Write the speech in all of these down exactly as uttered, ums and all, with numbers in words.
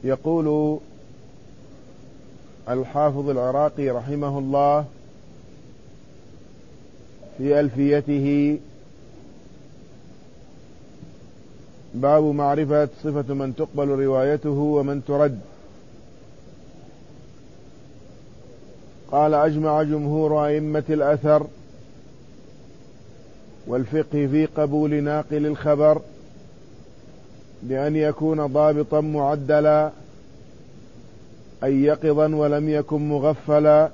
يقول الحافظ العراقي رحمه الله في ألفيته: باب معرفة صفة من تقبل روايته ومن ترد. قال: أجمع جمهور أئمة الأثر والفقه في قبول ناقل الخبر بأن يكون ضابطا معدلا، أي يقظا ولم يكن مغفلا،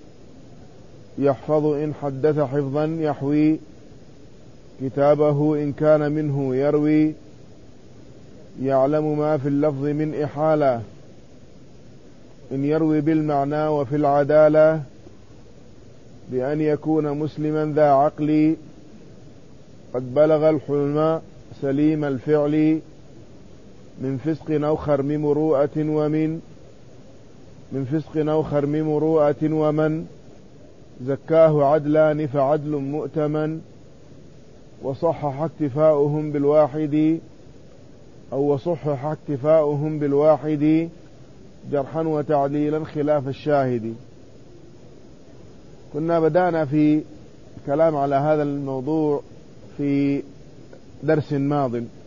يحفظ إن حدث حفظا يحوي كتابه إن كان منه يروي، يعلم ما في اللفظ من إحالة إن يروي بالمعنى وفي العدالة، بأن يكون مسلما ذا عقل قد بلغ الحلم سليم الفعل، من فسق أو خرم مروءة ومن من فسق أو خرم مروءة ومن زكاه عدلان فعدل مؤتمن، وصحح اكتفاؤهم بالواحد أو وصحح اكتفاؤهم بالواحد جرحا وتعديلا خلاف الشاهد. كنا بدأنا في الكلام على هذا الموضوع في درس ماض،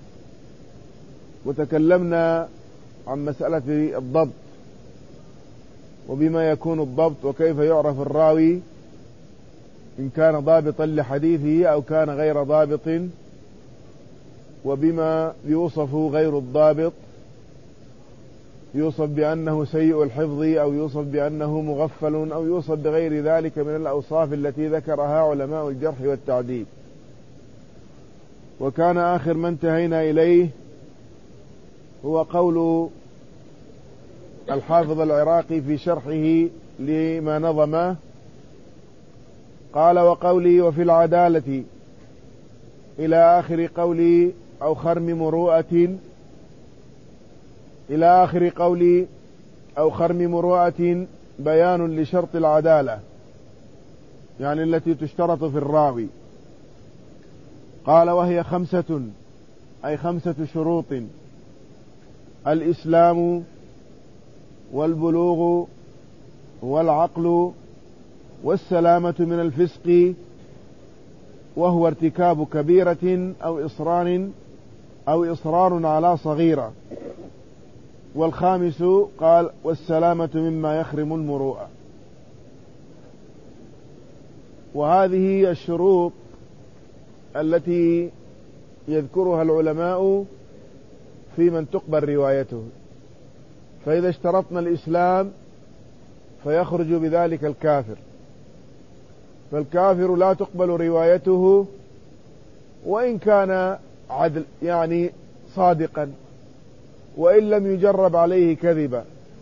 وتكلمنا عن مسألة الضبط وبما يكون الضبط وكيف يعرف الراوي إن كان ضابطا لحديثه أو كان غير ضابط، وبما يوصف غير الضابط، يوصف بأنه سيء الحفظ أو يوصف بأنه مغفل أو يوصف بغير ذلك من الأوصاف التي ذكرها علماء الجرح والتعديل. وكان آخر ما انتهينا إليه هو قول الحافظ العراقي في شرحه لما نظمه. قال: وقولي وفي العدالة إلى آخر قولي أو خرم مروءة إلى آخر قولي أو خرم مروءة بيان لشرط العدالة، يعني التي تشترط في الراوي. قال: وهي خمسة، أي خمسة شروط: الإسلام والبلوغ والعقل والسلامة من الفسق، وهو ارتكاب كبيرة أو إصرار أو إصرار على صغيرة. والخامس قال: والسلامة مما يخرم المروءة. وهذه الشروط التي يذكرها العلماء في من تقبل روايته. فإذا اشترطنا الإسلام فيخرج بذلك الكافر، فالكافر لا تقبل روايته وإن كان عدل، يعني صادقا، وإن لم يجرب عليه كذبا،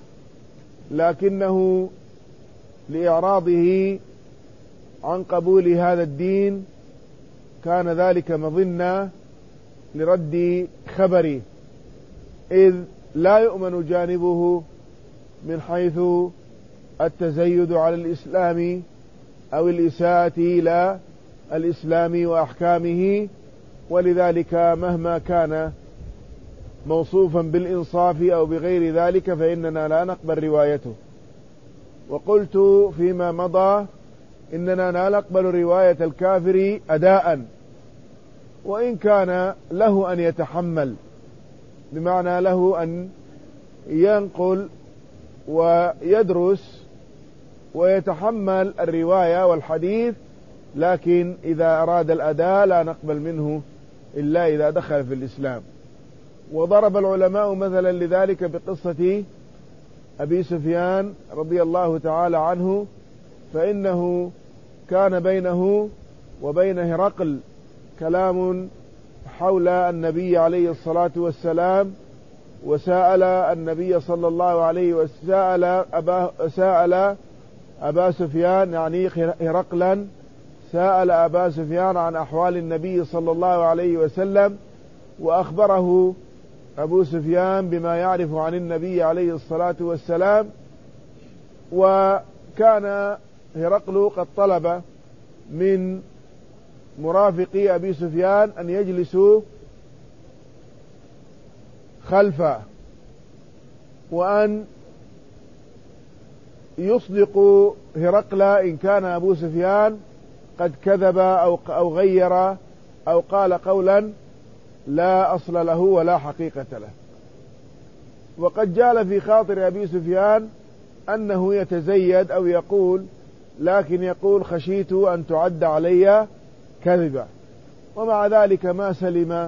لكنه لإعراضه عن قبول هذا الدين كان ذلك مظنة لرد خبره، إذ لا يؤمن جانبه من حيث التزيد على الإسلام أو الإساءة إلى الإسلام وأحكامه. ولذلك مهما كان موصوفا بالإنصاف أو بغير ذلك فإننا لا نقبل روايته. وقلت فيما مضى إننا لا نقبل رواية الكافر أداء، وإن كان له أن يتحمل، بمعنى له أن ينقل ويدرس ويتحمل الرواية والحديث، لكن إذا أراد الأداء لا نقبل منه إلا إذا دخل في الإسلام. وضرب العلماء مثلا لذلك بقصة أبي سفيان رضي الله تعالى عنه، فإنه كان بينه وبين هرقل كلام حول النبي عليه الصلاة والسلام، وسأل النبي صلى الله عليه وسأل أبا, سأل أبا سفيان، يعني هرقلا سأل أبا سفيان عن أحوال النبي صلى الله عليه وسلم، وأخبره أبو سفيان بما يعرف عن النبي عليه الصلاة والسلام. وكان هرقل قد طلب من مرافقي أبي سفيان أن يجلسوا خلفه وأن يصدقوا هرقل إن كان أبو سفيان قد كذب أو أو غير أو قال قولا لا أصل له ولا حقيقة له. وقد جال في خاطر أبي سفيان أنه يتزيد أو يقول، لكن يقول خشيت أن تعد علي كذبا. ومع ذلك ما سلم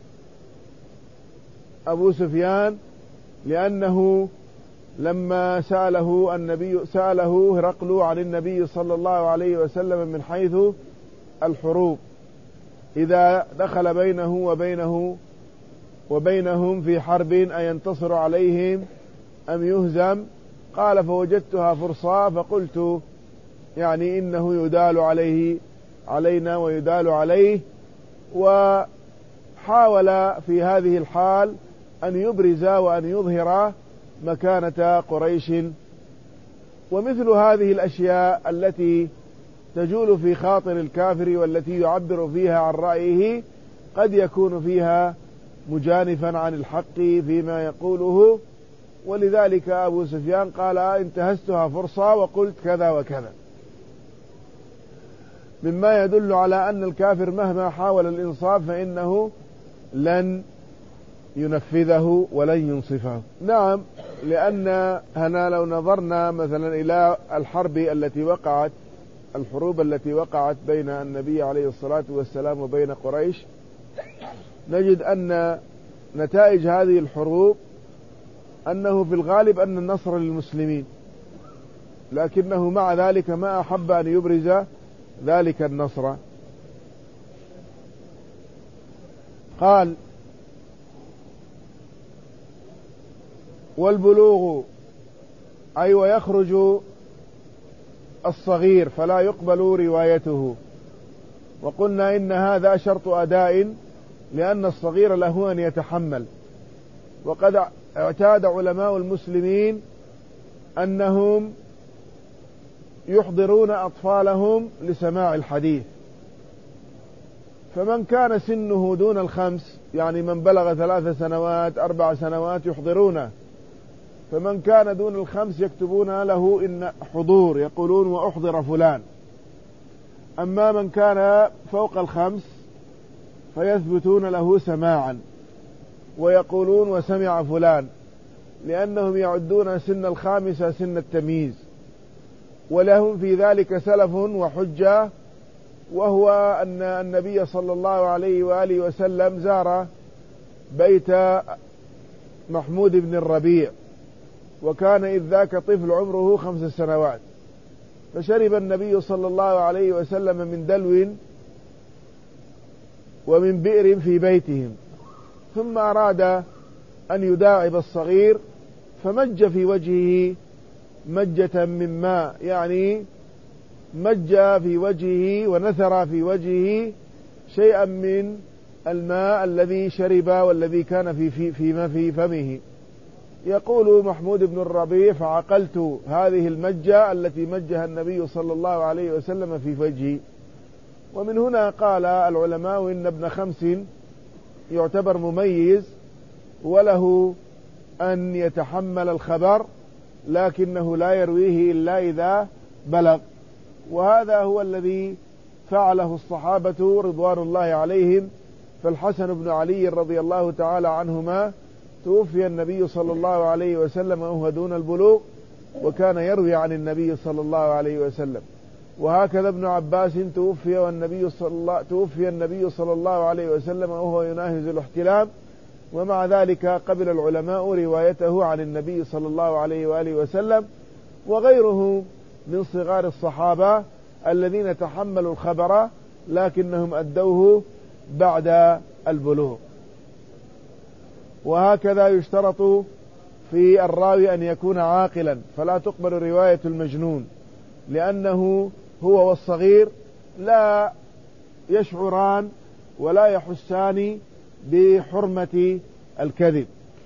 أبو سفيان، لأنه لما سأله النبي سأله هرقل عن النبي صلى الله عليه وسلم من حيث الحروب إذا دخل بينه وبينه وبينهم في حرب أينتصر عليهم أم يهزم؟ قال فوجدتها فرصة فقلت يعني إنه يدال عليه علينا ويدال عليه. وحاول في هذه الحال أن يبرز وأن يظهر مكانة قريش. ومثل هذه الأشياء التي تجول في خاطر الكافر والتي يعبر فيها عن رأيه قد يكون فيها مجانفا عن الحق فيما يقوله. ولذلك أبو سفيان قال انتهزتها فرصة وقلت كذا وكذا، مما يدل على أن الكافر مهما حاول الإنصاف فإنه لن ينفذه ولن ينصفه. نعم، لأن هنا لو نظرنا مثلا إلى الحرب التي وقعت الحروب التي وقعت بين النبي عليه الصلاة والسلام وبين قريش، نجد أن نتائج هذه الحروب أنه في الغالب أن النصر للمسلمين، لكنه مع ذلك ما أحب أن يبرز ذلك النصر. قال والبلوغ أي ويخرج الصغير فلا يقبل روايته. وقلنا إن هذا شرط أداء، لأن الصغير له أن يتحمل. وقد اعتاد علماء المسلمين أنهم يحضرون أطفالهم لسماع الحديث، فمن كان سنه دون الخمس يعني من بلغ ثلاث سنوات أربع سنوات يحضرونه، فمن كان دون الخمس يكتبون له إن حضور، يقولون وأحضر فلان. أما من كان فوق الخمس فيثبتون له سماعا ويقولون وسمع فلان، لأنهم يعدون سن الخامسة سن التمييز، ولهم في ذلك سلف وحجة، وهو أن النبي صلى الله عليه وآله وسلم زار بيت محمود بن الربيع، وكان إذ ذاك طفل عمره خمس سنوات، فشرب النبي صلى الله عليه وسلم من دلو ومن بئر في بيتهم، ثم أراد أن يداعب الصغير فمج في وجهه مجة من ماء، يعني مج في وجهه ونثر في وجهه شيئا من الماء الذي شرب والذي كان في في فيما في فمه. يقول محمود بن الربيع فعقلت هذه المجة التي مجها النبي صلى الله عليه وسلم في وجهي. ومن هنا قال العلماء إن ابن خمس يعتبر مميز وله أن يتحمل الخبر، لكنه لا يرويه إلا إذا بلغ. وهذا هو الذي فعله الصحابة رضوان الله عليهم. فالحسن بن علي رضي الله تعالى عنهما توفي النبي صلى الله عليه وسلم وهو دون البلوغ، وكان يروي عن النبي صلى الله عليه وسلم. وهكذا ابن عباس توفي والنبي صلى الله توفي النبي صلى الله عليه وسلم وهو يناهز الاحتلام، ومع ذلك قبل العلماء روايته عن النبي صلى الله عليه وآله وسلم. وغيره من صغار الصحابة الذين تحملوا الخبر لكنهم أدوه بعد البلوغ. وهكذا يشترط في الراوي أن يكون عاقلا، فلا تقبل رواية المجنون، لأنه هو والصغير لا يشعران ولا يحسان بحرمة الكذب.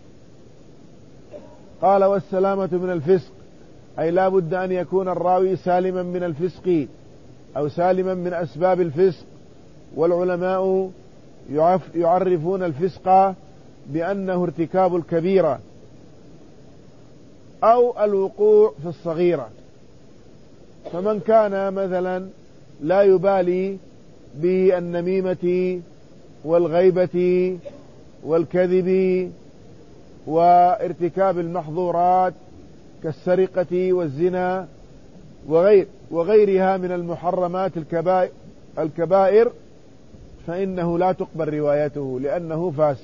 قال والسلامة من الفسق أي لا بد أن يكون الراوي سالما من الفسق أو سالما من أسباب الفسق. والعلماء يعرفون الفسق بأنه ارتكاب الكبيرة، أو الوقوع في الصغيرة. فمن كان مثلا لا يبالي بالنميمة والغيبة والكذب وارتكاب المحظورات كالسرقة والزنا وغير وغيرها من المحرمات الكبائر, الكبائر فإنه لا تقبل روايته لأنه فاسق.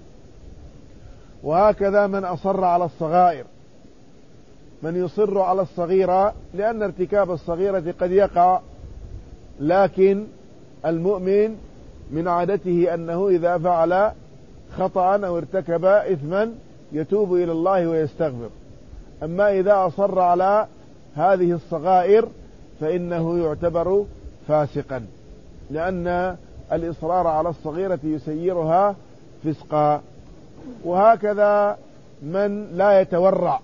وهكذا من أصر على الصغائر، من يصر على الصغيرة، لأن ارتكاب الصغيرة قد يقع، لكن المؤمن من عادته أنه إذا فعل خطأ أو ارتكب إثما يتوب إلى الله ويستغفر. أما إذا أصر على هذه الصغائر فإنه يعتبر فاسقا، لأن الإصرار على الصغيرة يسيرها فسقا. وهكذا من لا يتورع،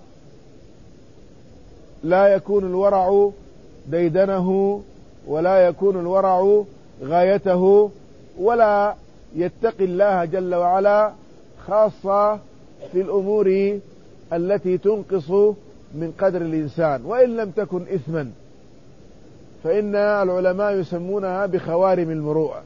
لا يكون الورع ديدنه، ولا يكون الورع غايته، ولا يتقي الله جل وعلا، خاصة في الأمور التي تنقص من قدر الإنسان وإن لم تكن إثما، فإن العلماء يسمونها بخوارم المروءة،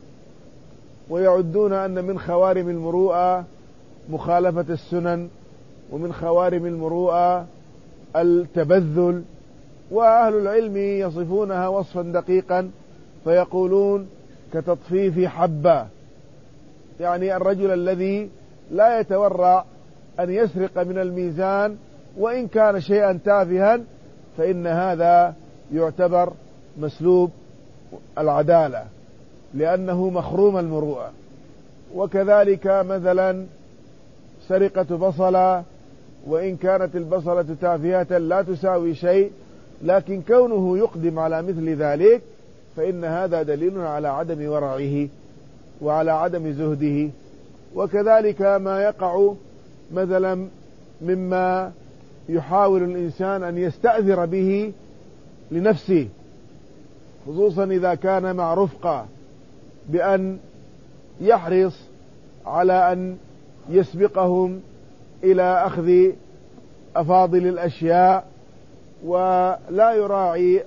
ويعدون أن من خوارم المروءة مخالفة السنن، ومن خوارم المروءة التبذل. وأهل العلم يصفونها وصفا دقيقا فيقولون كتطفيف حبة، يعني الرجل الذي لا يتورع أن يسرق من الميزان وإن كان شيئا تافها فإن هذا يعتبر مسلوب العدالة لأنه مخروم المروءة. وكذلك مثلا سرقة بصلة، وإن كانت البصلة تافهة لا تساوي شيء، لكن كونه يقدم على مثل ذلك فإن هذا دليل على عدم ورعه وعلى عدم زهده. وكذلك ما يقع مثلا مما يحاول الإنسان أن يستأثر به لنفسه، خصوصا إذا كان مع رفقة، بأن يحرص على أن يسبقهم إلى أخذ أفاضل الأشياء، ولا يراعي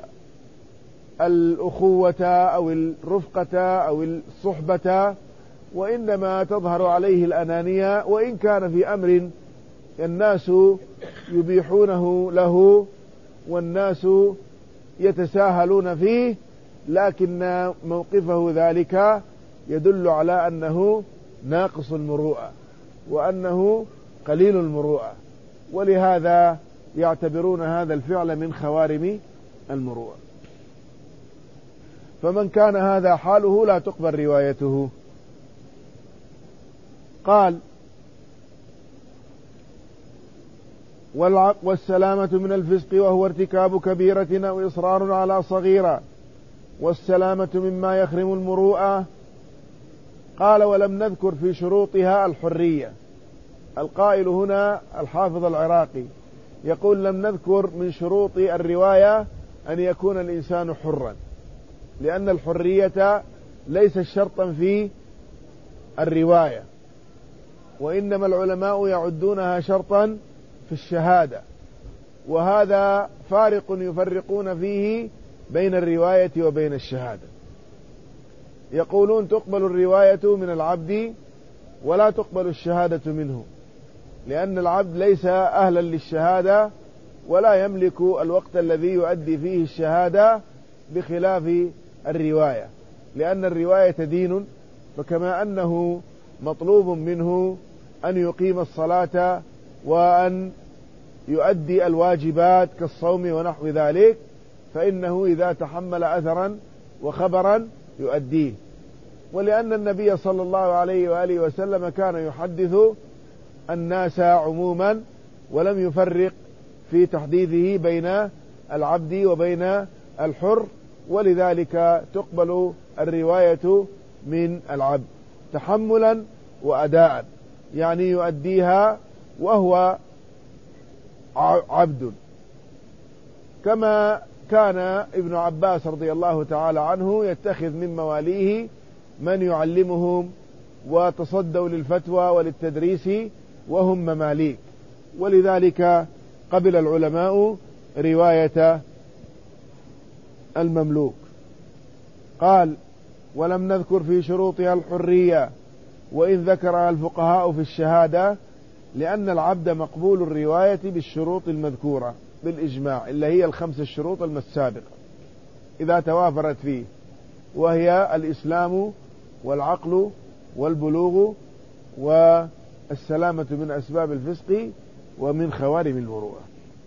الأخوة أو الرفقة أو الصحبة، وإنما تظهر عليه الأنانية، وإن كان في أمر الناس يبيحونه له والناس يتساهلون فيه، لكن موقفه ذلك يدل على أنه ناقص المروءة وأنه قليل المروءة، ولهذا يعتبرون هذا الفعل من خوارم المروءة. فمن كان هذا حاله لا تقبل روايته. قال: والسلامة من الفسق وهو ارتكاب كبيرة أو إصرار على صغيرة، والسلامة مما يخرم المروءة. قال: ولم نذكر في شروطها الحرية. القائل هنا الحافظ العراقي يقول: لم نذكر من شروط الرواية أن يكون الإنسان حرا، لأن الحرية ليست شرطا في الرواية، وإنما العلماء يعدونها شرطا في الشهادة، وهذا فارق يفرقون فيه بين الرواية وبين الشهادة. يقولون تقبل الرواية من العبد ولا تقبل الشهادة منه، لأن العبد ليس أهلا للشهادة ولا يملك الوقت الذي يؤدي فيه الشهادة، بخلاف الرواية، لأن الرواية دين، فكما أنه مطلوب منه أن يقيم الصلاة وأن يؤدي الواجبات كالصوم ونحو ذلك، فإنه إذا تحمل أثرا وخبرا يؤديه. ولأن النبي صلى الله عليه وآله وسلم كان يحدث الناس عموما ولم يفرق في تحديثه بين العبد وبين الحر، ولذلك تقبل الرواية من العبد تحملا وأداء، يعني يؤديها وهو عبد. كما كان ابن عباس رضي الله تعالى عنه يتخذ من مواليه من يعلمهم وتصدوا للفتوى وللتدريس وهم مماليك، ولذلك قبل العلماء رواية المملوك. قال ولم نذكر في شروطها الحرية وإن ذكرها الفقهاء في الشهادة، لأن العبد مقبول الرواية بالشروط المذكورة بالإجماع، اللي هي الخمس الشروط السابقة إذا توافرت فيه، وهي الإسلام والعقل والبلوغ والسلامة من أسباب الفسق ومن خوارم المروءة،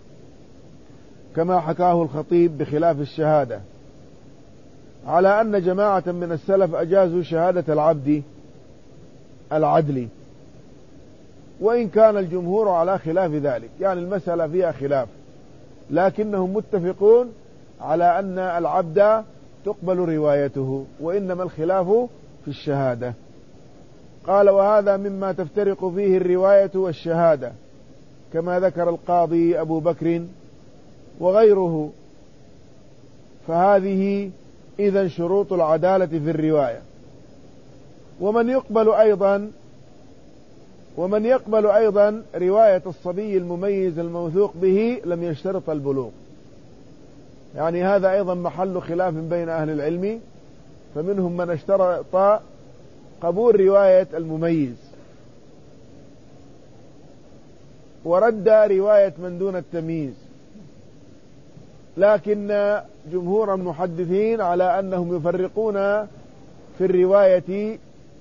كما حكاه الخطيب بخلاف الشهادة، على أن جماعة من السلف أجازوا شهادة العبد العدل، وإن كان الجمهور على خلاف ذلك، يعني المسألة فيها خلاف، لكنهم متفقون على أن العبد تقبل روايته، وإنما الخلاف في الشهادة. قال وهذا مما تفترق فيه الرواية والشهادة، كما ذكر القاضي أبو بكر وغيره، فهذه إذن شروط العدالة في الرواية. ومن يقبل أيضا ومن يقبل أيضا رواية الصبي المميز الموثوق به لم يشترط البلوغ، يعني هذا أيضا محل خلاف بين أهل العلم، فمنهم من اشترط قبول رواية المميز ورد رواية من دون التمييز، لكن جمهور المحدثين على أنهم يفرقون في الرواية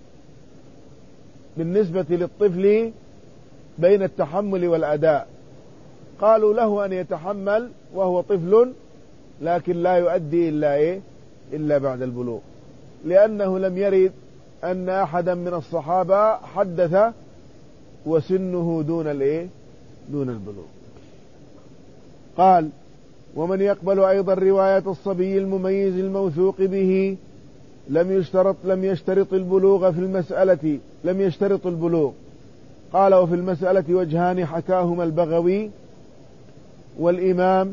بالنسبة للطفل بين التحمل والأداء. قالوا له أن يتحمل وهو طفل، لكن لا يؤدي إلا إيه إلا بعد البلوغ، لأنه لم يرد أن أحدا من الصحابة حدث وسنه دون الإيه دون البلوغ. قال ومن يقبل أيضا رواية الصبي المميز الموثوق به لم يشترط لم يشترط البلوغ في المسألة لم يشترط البلوغ. قال وفي المسألة وجهان حكاهما البغوي والإمام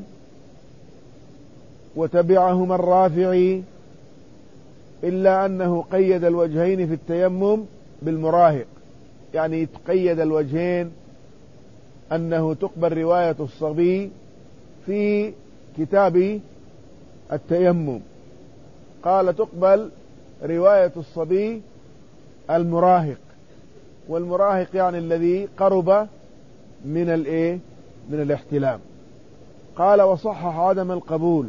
وتبعهما الرافعي، إلا أنه قيد الوجهين في التيمم بالمراهق، يعني تقيد الوجهين أنه تقبل رواية الصبي في كتاب التيمم. قال تقبل رواية الصبي المراهق، والمراهق يعني الذي قرب من الايه من الاحتلام. قال وصحح عدم القبول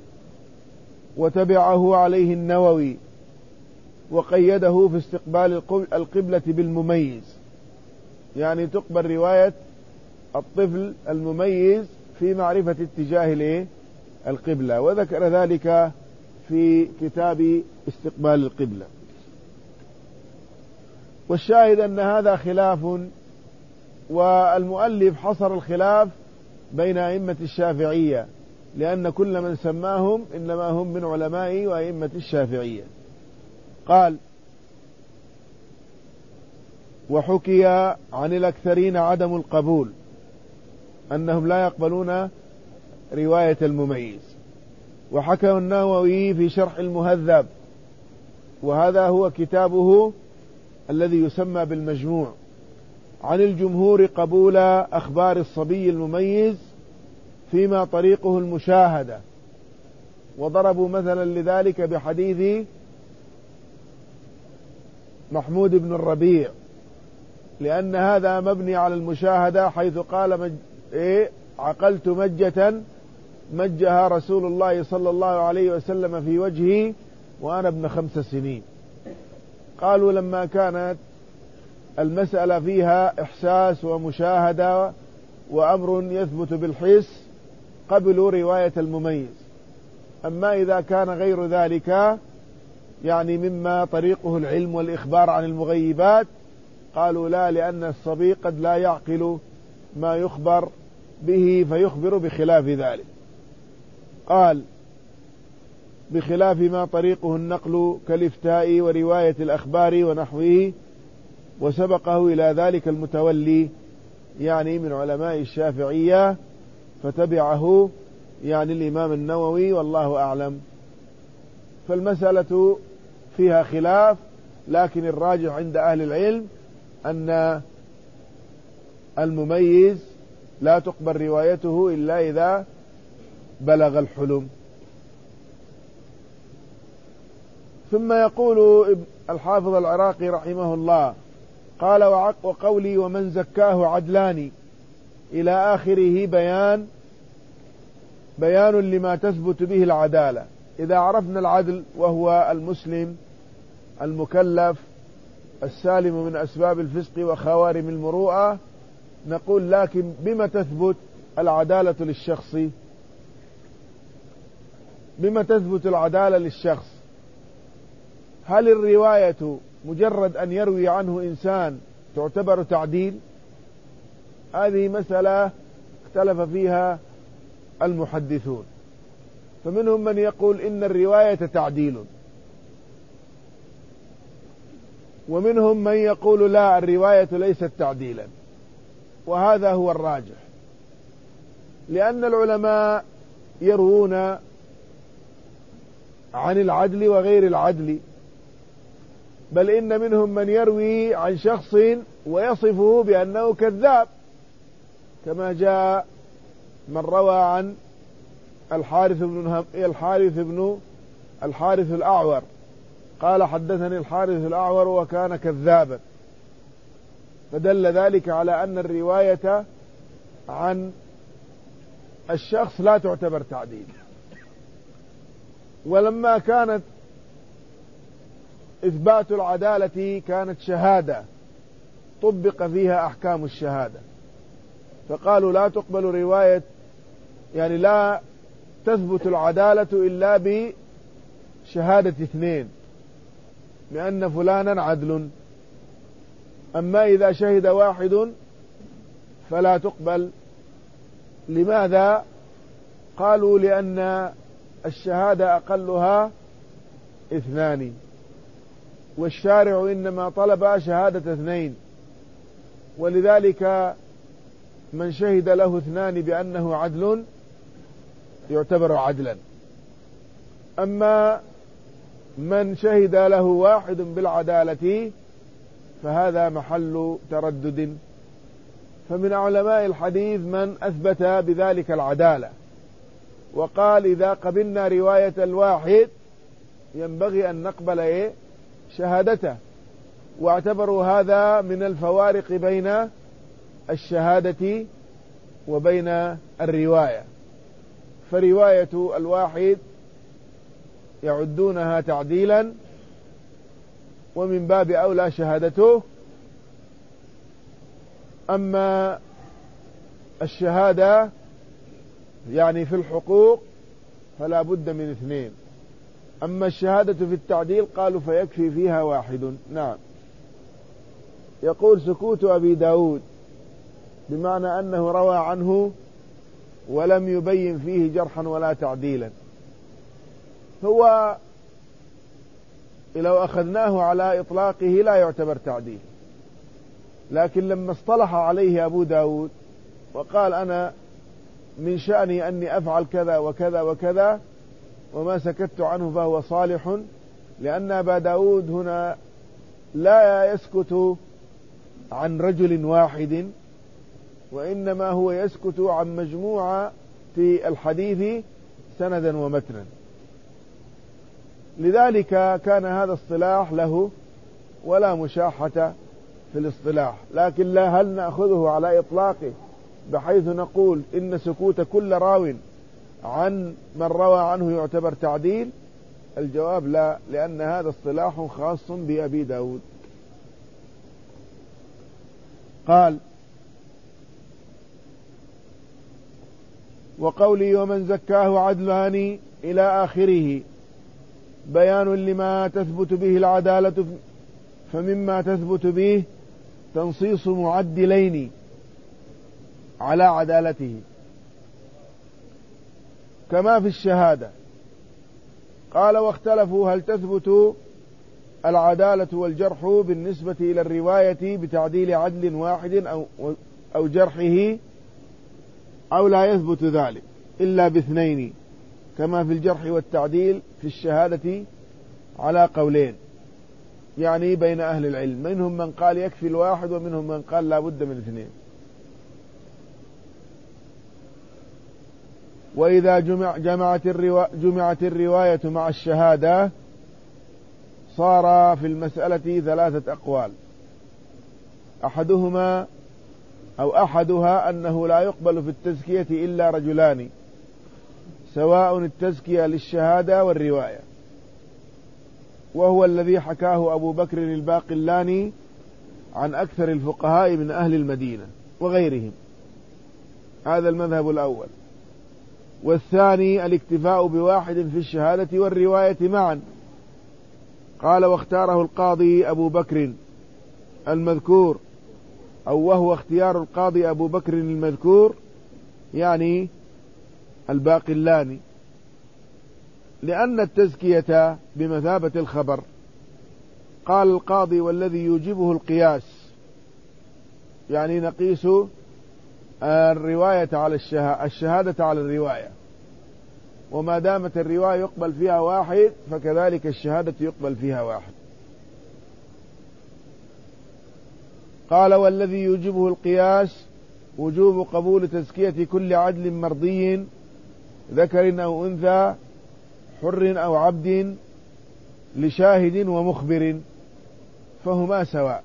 وتبعه عليه النووي وقيده في استقبال القبلة بالمميز، يعني تقبل رواية الطفل المميز في معرفة اتجاه الايه القبلة، وذكر ذلك في كتاب استقبال القبلة. والشاهد أن هذا خلاف، والمؤلف حصر الخلاف بين أئمة الشافعية، لأن كل من سماهم إنما هم من علماء وأئمة الشافعية. قال وحكي عن الأكثرين عدم القبول، أنهم لا يقبلون رواية المميز. وحكى النووي في شرح المهذب، وهذا هو كتابه الذي يسمى بالمجموع، عن الجمهور قبول أخبار الصبي المميز فيما طريقه المشاهدة، وضربوا مثلا لذلك بحديث محمود بن الربيع، لأن هذا مبني على المشاهدة، حيث قال مج... إيه عقلت مجة مجها رسول الله صلى الله عليه وسلم في وجهي وأنا ابن خمس سنين. قالوا لما كانت المسألة فيها إحساس ومشاهدة وأمر يثبت بالحس قبلوا رواية المميز. أما إذا كان غير ذلك، يعني مما طريقه العلم والإخبار عن المغيبات، قالوا لا، لأن الصبي قد لا يعقل ما يخبر به فيخبر بخلاف ذلك. قال بخلاف ما طريقه النقل كالإفتاء ورواية الأخبار ونحوه، وسبقه إلى ذلك المتولي يعني من علماء الشافعية، فتبعه يعني الإمام النووي، والله أعلم. فالمسألة فيها خلاف، لكن الراجح عند أهل العلم أن المميز لا تقبل روايته إلا إذا بلغ الحلم. ثم يقول الحافظ العراقي رحمه الله قال وقولي ومن زكاه عدلان إلى آخره بيان بيان لما تثبت به العدالة. إذا عرفنا العدل وهو المسلم المكلف السالم من أسباب الفسق وخوارم المروءة، نقول لكن بما تثبت العدالة للشخص؟ بما تثبت العدالة للشخص؟ هل الرواية مجرد أن يروي عنه إنسان تعتبر تعديل؟ هذه مسألة اختلف فيها المحدثون، فمنهم من يقول إن الرواية تعديل، ومنهم من يقول لا، الرواية ليست تعديلا، وهذا هو الراجح، لأن العلماء يروون عن العدل وغير العدل، بل إن منهم من يروي عن شخص ويصفه بأنه كذاب، كما جاء من روى عن الحارث بن الحارث بن الحارث الأعور قال حدثني الحارث الأعور وكان كذابا، فدل ذلك على أن الرواية عن الشخص لا تعتبر تعديل. ولما كانت إثبات العدالة كانت شهادة طبق فيها أحكام الشهادة، فقالوا لا تقبل رواية، يعني لا تثبت العدالة إلا بشهادة اثنين، بأن فلانا عدل. أما إذا شهد واحد فلا تقبل. لماذا؟ قالوا لأن الشهادة أقلها اثنان، والشارع إنما طلب شهادة اثنين، ولذلك من شهد له اثنان بأنه عدل يعتبر عدلا. أما من شهد له واحد بالعدالة فهذا محل تردد. فمن علماء الحديث من أثبت بذلك العدالة وقال إذا قبلنا رواية الواحد ينبغي أن نقبل إيه؟ شهادته، واعتبروا هذا من الفوارق بين الشهادة وبين الرواية، فرواية الواحد يعدونها تعديلا، ومن باب أولى شهادته. أما الشهادة يعني في الحقوق فلا بد من اثنين، أما الشهادة في التعديل قالوا فيكفي فيها واحد. نعم. يقول سكوت أبي داود بمعنى أنه روى عنه ولم يبين فيه جرحا ولا تعديلا. هو لو أخذناه على إطلاقه لا يعتبر تعديل، لكن لما اصطلح عليه أبو داود وقال أنا من شأني أني أفعل كذا وكذا وكذا وما سكت عنه فهو صالح، لأن أبا داود هنا لا يسكت عن رجل واحد، وإنما هو يسكت عن مجموعة في الحديث سندا ومتنا، لذلك كان هذا اصطلاح له ولا مشاحة في الاصطلاح. لكن لا، هل نأخذه على إطلاقه بحيث نقول إن سكوت كل راو عن من روى عنه يعتبر تعديل؟ الجواب لا، لأن هذا اصطلاح خاص بأبي داود. قال وقولي ومن زكاه عدلان إلى آخره بيان لما تثبت به العدالة، فمما تثبت به تنصيص معدلين على عدالته كما في الشهادة. قال واختلفوا هل تثبت العدالة والجرح بالنسبة إلى الرواية بتعديل عدل واحد أو, أو جرحه، أو لا يثبت ذلك إلا باثنين كما في الجرح والتعديل في الشهادة، على قولين يعني بين أهل العلم، منهم من قال يكفي الواحد ومنهم من قال لا بد من اثنين. وإذا جمع جمعت, الروا جمعت الرواية مع الشهادة صار في المسألة ثلاثة أقوال. أحدهما أو أحدها أنه لا يقبل في التزكية إلا رجلان، سواء التزكية للشهادة والرواية، وهو الذي حكاه أبو بكر الباقلاني عن أكثر الفقهاء من أهل المدينة وغيرهم. هذا المذهب الأول. والثاني الاكتفاء بواحد في الشهادة والرواية معا. قال واختاره القاضي أبو بكر المذكور، أو وهو اختيار القاضي أبو بكر المذكور يعني الباقلاني، لأن التزكية بمثابة الخبر. قال القاضي والذي يوجبه القياس، يعني نقيس الرواية على الشهادة, الشهادة على الرواية، وما دامت الرواية يقبل فيها واحد فكذلك الشهادة يقبل فيها واحد. قال والذي يوجبه القياس وجوب قبول تزكية كل عدل مرضي ذكر أو أنثى حر أو عبد لشاهد ومخبر، فهما سواء.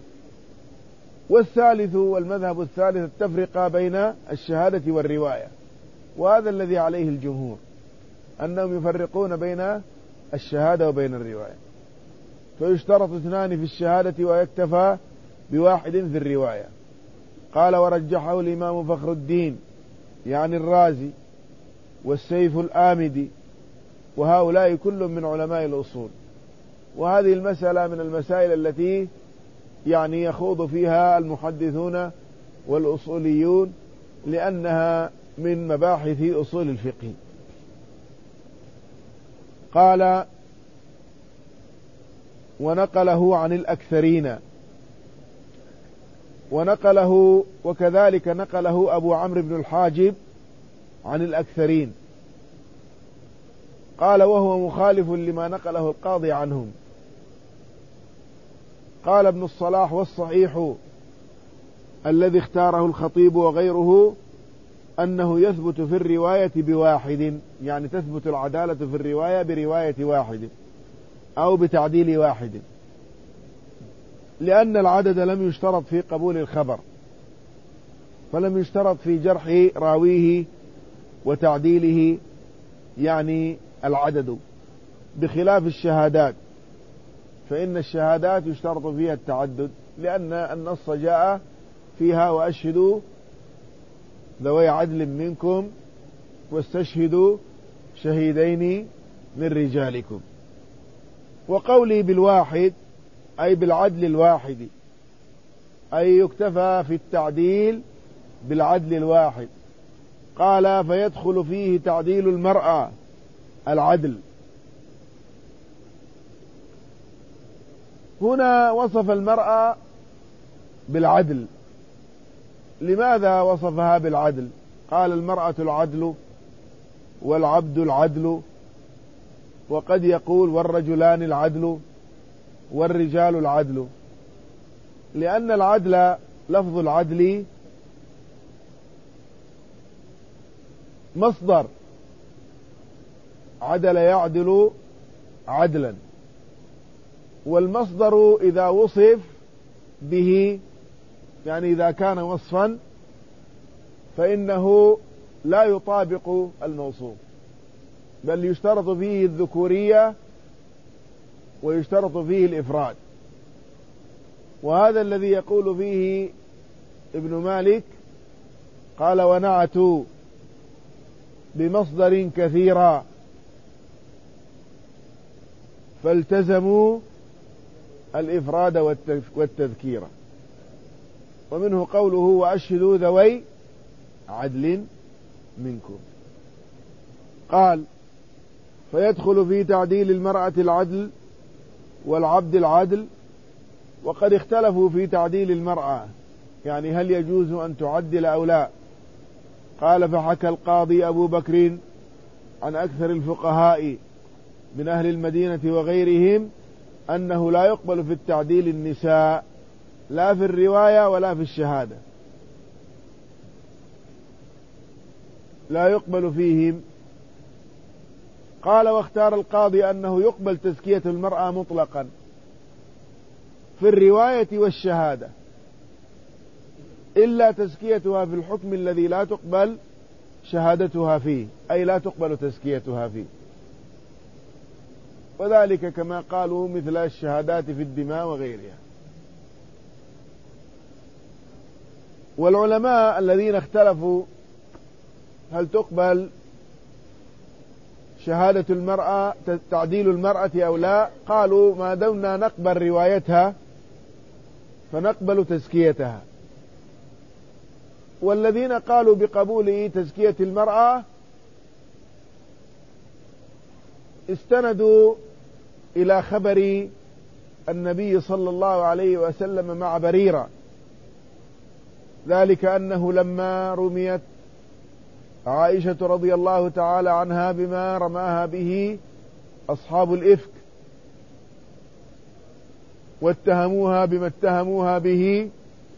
والثالث والمذهب الثالث التفرقة بين الشهادة والرواية، وهذا الذي عليه الجمهور، أنهم يفرقون بين الشهادة وبين الرواية، فيشترط اثنان في الشهادة ويكتفى بواحد في الرواية. قال ورجحه الإمام فخر الدين يعني الرازي والسيف الآمدي، وهؤلاء كل من علماء الأصول. وهذه المسألة من المسائل التي يعني يخوض فيها المحدثون والأصوليون، لأنها من مباحث أصول الفقه. قال ونقله عن الأكثرين، ونقله وكذلك نقله أبو عمرو بن الحاجب عن الأكثرين. قال وهو مخالف لما نقله القاضي عنهم. قال ابن الصلاح والصحيح الذي اختاره الخطيب وغيره أنه يثبت في الرواية بواحد، يعني تثبت العدالة في الرواية برواية واحد أو بتعديل واحد، لأن العدد لم يشترط في قبول الخبر، فلم يشترط في جرح راويه وتعديله يعني العدد، بخلاف الشهادات، فإن الشهادات يشترط فيها التعدد، لأن النص جاء فيها وأشهدوا ذوي عدل منكم واستشهدوا شهيدين من رجالكم. وقولي بالواحد أي بالعدل الواحد، أي يكتفى في التعديل بالعدل الواحد. قال فيدخل فيه تعديل المرأة العدل. هنا وصف المرأة بالعدل. لماذا وصفها بالعدل؟ قال المرأة العدل والعبد العدل، وقد يقول والرجلان العدل والرجال العدل، لأن العدل لفظ العدل مصدر عدل يعدل عدلا، والمصدر إذا وصف به يعني إذا كان وصفا فإنه لا يطابق الموصوف، بل يشترط فيه الذكورية ويشترط فيه الإفراد. وهذا الذي يقول فيه ابن مالك، قال ونعتوا بمصدر كثيرا فالتزموا الإفراد والتذكير. ومنه قوله وأشهدوا ذوي عدل منكم. قال فيدخل في تعديل المرأة العدل والعبد العدل، وقد اختلفوا في تعديل المرأة، يعني هل يجوز أن تعدل أو لا. قال فحكى القاضي أبو بكر عن أكثر الفقهاء من أهل المدينة وغيرهم أنه لا يقبل في التعديل النساء لا في الرواية ولا في الشهادة. لا يقبل فيهم. قال واختار القاضي أنه يقبل تزكية المرأة مطلقا في الرواية والشهادة، إلا تزكيتها في الحكم الذي لا تقبل شهادتها فيه، أي لا تقبل تزكيتها فيه، وذلك كما قالوا مثل الشهادات في الدماء وغيرها. والعلماء الذين اختلفوا هل تقبل شهادة المرأة تعديل المرأة أو لا، قالوا ما دمنا نقبل روايتها فنقبل تزكيتها. والذين قالوا بقبول تزكية المرأة استندوا إلى خبر النبي صلى الله عليه وسلم مع بريرة، ذلك أنه لما رميت عائشة رضي الله تعالى عنها بما رماها به أصحاب الإفك واتهموها بما اتهموها به،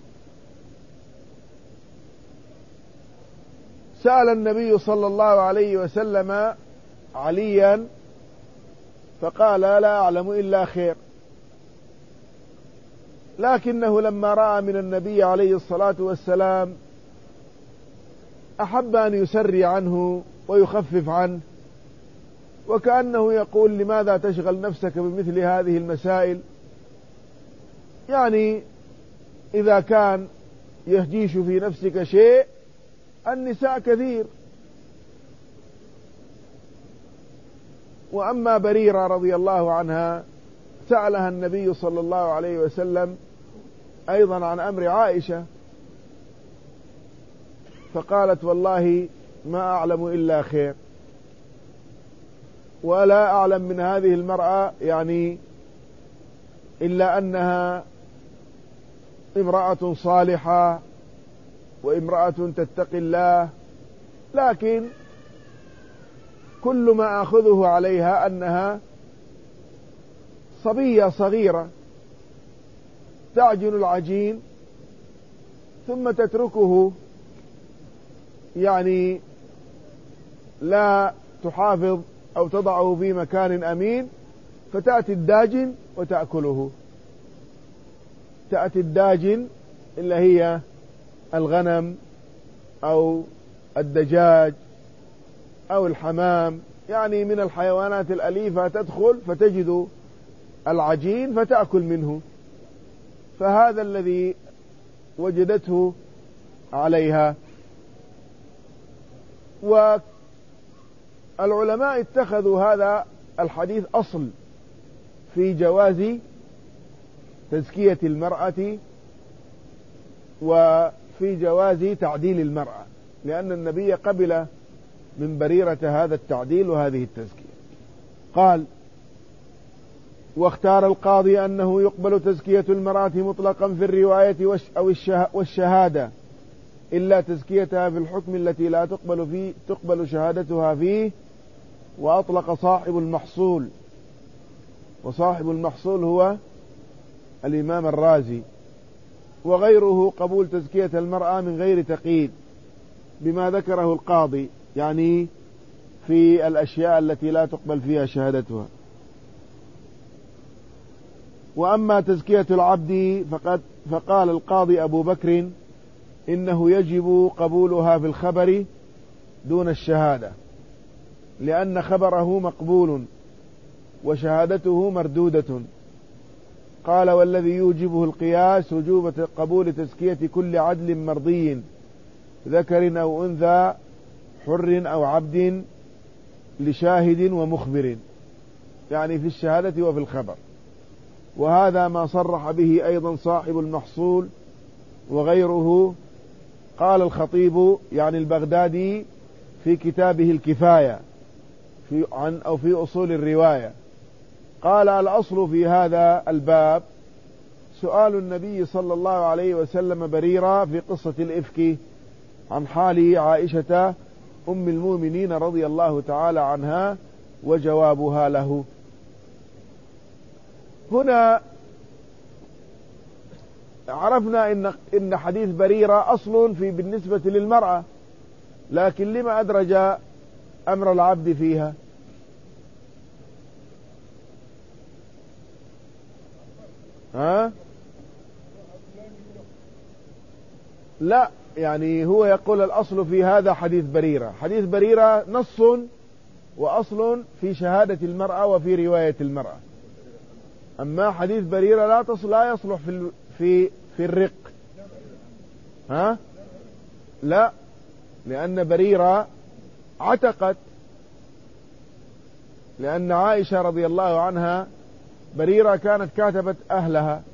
سأل النبي صلى الله عليه وسلم عليا فقال لا أعلم إلا خير، لكنه لما رأى من النبي عليه الصلاة والسلام أحب أن يسري عنه ويخفف عنه، وكأنه يقول لماذا تشغل نفسك بمثل هذه المسائل، يعني إذا كان يهجيش في نفسك شيء النساء كثير. وأما بريرة رضي الله عنها سألها النبي صلى الله عليه وسلم أيضا عن أمر عائشة، فقالت والله ما أعلم إلا خير، ولا أعلم من هذه المرأة يعني إلا أنها امرأة صالحة وامرأة تتقي الله، لكن كل ما أخذه عليها أنها صبية صغيرة تعجن العجين ثم تتركه، يعني لا تحافظ أو تضعه في مكان أمين، فتأتي الداجن وتأكله. تأتي الداجن اللي هي الغنم أو الدجاج أو الحمام، يعني من الحيوانات الأليفة، تدخل فتجد العجين فتأكل منه، فهذا الذي وجدته عليها. والعلماء اتخذوا هذا الحديث أصل في جواز تزكية المرأة وفي جواز تعديل المرأة، لأن النبي قبل من بريرة هذا التعديل وهذه التزكية. قال واختار القاضي أنه يقبل تزكية المرأة مطلقا في الرواية أو والشهادة، إلا تزكيتها في الحكم التي لا تقبل فيه تقبل شهادتها فيه، وأطلق صاحب المحصول، وصاحب المحصول هو الإمام الرازي، وغيره قبول تزكية المرأة من غير تقييد بما ذكره القاضي، يعني في الأشياء التي لا تقبل فيها شهادتها. وأما تزكية العبد فقد فقال القاضي أبو بكر إنه يجب قبولها في الخبر دون الشهادة، لأن خبره مقبول وشهادته مردودة. قال والذي يوجبه القياس وجوب قبول تزكية كل عدل مرضي ذكر أو أنثى حر أو عبد لشاهد ومخبر، يعني في الشهادة وفي الخبر. وهذا ما صرح به أيضا صاحب المحصول وغيره. قال الخطيب يعني البغدادي في كتابه الكفاية في عن أو في أصول الرواية، قال الأصل في هذا الباب سؤال النبي صلى الله عليه وسلم بريرة في قصة الإفك عن حال عائشة أم المؤمنين رضي الله تعالى عنها وجوابها له. هنا عرفنا إن إن حديث بريرة أصل في بالنسبة للمرأة، لكن لما أدرج أمر العبد فيها؟ ها؟ لا، يعني هو يقول الأصل في هذا حديث بريرة. حديث بريرة نص وأصل في شهادة المرأة وفي رواية المرأة. أما حديث بريرة لا تصل لا يصلح في في في الرق. ها؟ لا، لأن بريرة عتقت، لأن عائشة رضي الله عنها بريرة كانت كاتبت أهلها،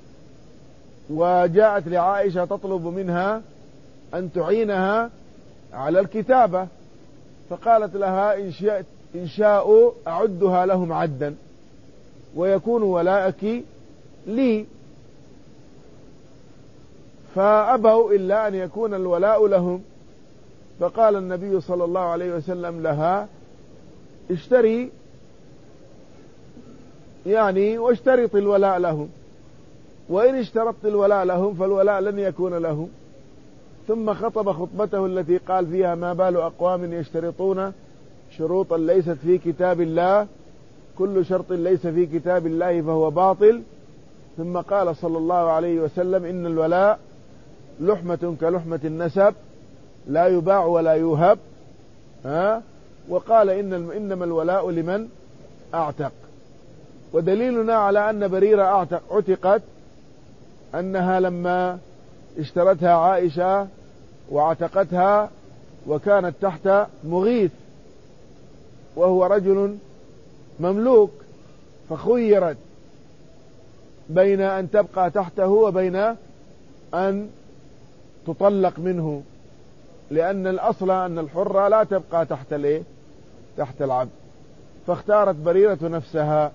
وجاءت لعائشة تطلب منها أن تعينها على الكتابة، فقالت لها إن شاء إن شاءوا أعدها لهم عدا ويكون ولاءك لي، فأبوا إلا أن يكون الولاء لهم. فقال النبي صلى الله عليه وسلم لها اشتري يعني واشترط الولاء لهم، وإن اشترطت الولاء لهم فالولاء لن يكون لهم. ثم خطب خطبته التي قال فيها ما بال أقوام يشترطون شروطا ليست في كتاب الله، كل شرط ليس في كتاب الله فهو باطل. ثم قال صلى الله عليه وسلم إن الولاء لحمة كلحمة النسب لا يباع ولا يوهب. ها؟ وقال إن إنما الولاء لمن أعتق. ودليلنا على أن بريرة أعتق عتقت أنها لما اشترتها عائشة وعتقتها وكانت تحت مغيث وهو رجل مملوك، فخيرت بين أن تبقى تحته وبين أن تطلق منه، لأن الأصل أن الحرة لا تبقى تحت الايه تحت العبد. فاختارت بريرة نفسها،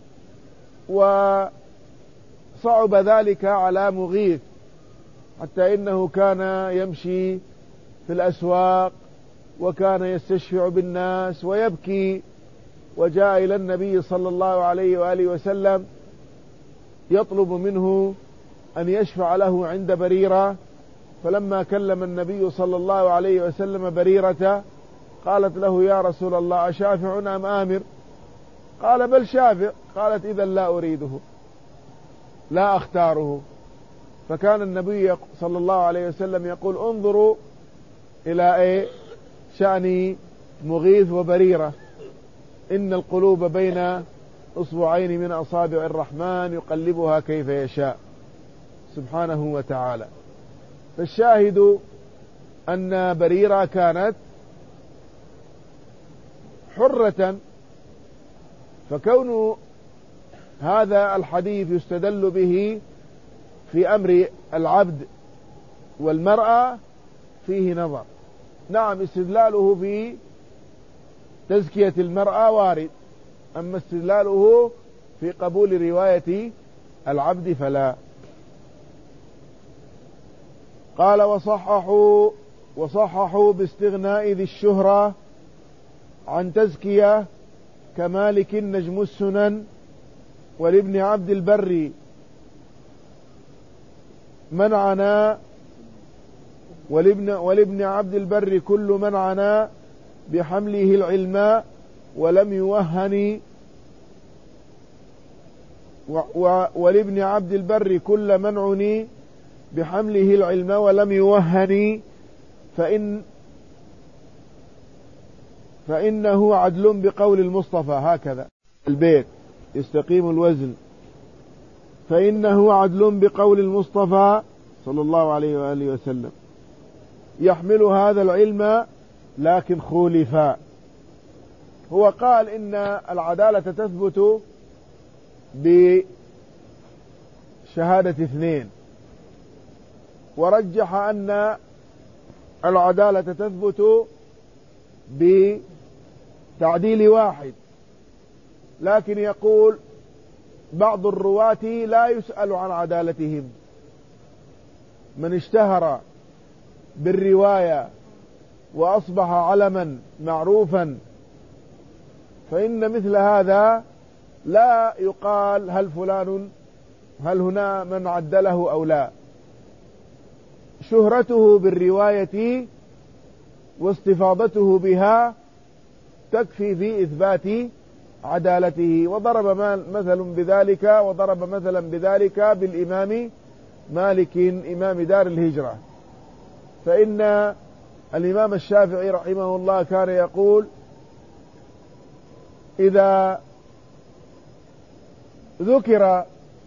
وصعب ذلك على مغيث حتى إنه كان يمشي في الأسواق وكان يستشفع بالناس ويبكي، وجاء إلى النبي صلى الله عليه وآله وسلم يطلب منه أن يشفع له عند بريرة. فلما كلم النبي صلى الله عليه وسلم بريرة قالت له يا رسول الله أشافع أم آمر؟ قال بل شافع. قالت إذا لا أريده، لا أختاره. فكان النبي صلى الله عليه وسلم يقول انظروا إلى إيه شأن مغيث وبريرة، إن القلوب بين أصبعين من أصابع الرحمن يقلبها كيف يشاء سبحانه وتعالى. فالشاهد أن بريرة كانت حرة، فكون هذا الحديث يستدل به في أمر العبد والمرأة فيه نظر. نعم استدلاله في تزكية المرأة وارد، أما استدلاله في قبول رواية العبد فلا. قال وصححوا وصححوا باستغناء ذي الشهرة عن تزكية كمالك نجم السنن ولابن عبد البر منعنا ولابن, ولابن عبد البر كل منعنا بحمله العلم ولم يوهن ولابن عبد البر كل منعني بحمله العلم ولم يوهن فإن فإنه عدل بقول المصطفى. هكذا البيت يستقيم الوزن. فإنه عدل بقول المصطفى صلى الله عليه وآله وسلم يحمل هذا العلم لكن خولفا. هو قال إن العدالة تثبت بشهادة اثنين، ورجح أن العدالة تثبت بتعديل واحد، لكن يقول بعض الرواة لا يسأل عن عدالتهم، من اشتهر بالرواية وأصبح علما معروفا فإن مثل هذا لا يقال هل فلان هل هنا من عدله أو لا. شهرته بالرواية واستفاضته بها تكفي في إثبات عدالته. وضرب مثل بذلك وضرب مثلا بذلك بالإمام مالك إمام دار الهجرة، فإن الإمام الشافعي رحمه الله كان يقول: إذا ذكر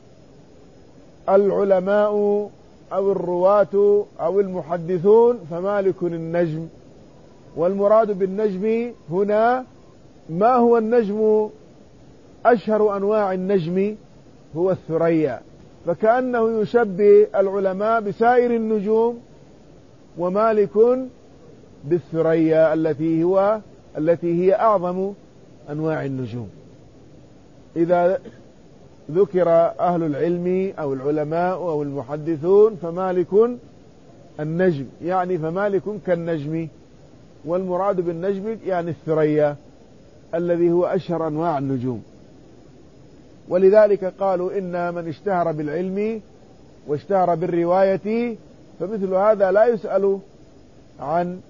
العلماء أو الرواة أو المحدثون فمالك النجم، والمراد بالنجم هنا ما هو النجم؟ أشهر أنواع النجم هو الثريا، فكأنه يشبه العلماء بسائر النجوم ومالك بالثريا التي هو التي هي أعظم أنواع النجوم. إذا ذكر أهل العلم أو العلماء أو المحدثون فمالك النجم، يعني فمالك كالنجم، والمراد بالنجم يعني الثريا الذي هو أشهر أنواع النجوم. ولذلك قالوا إن من اشتهر بالعلم واشتهر بالرواية فمثل هذا لا يسأل عن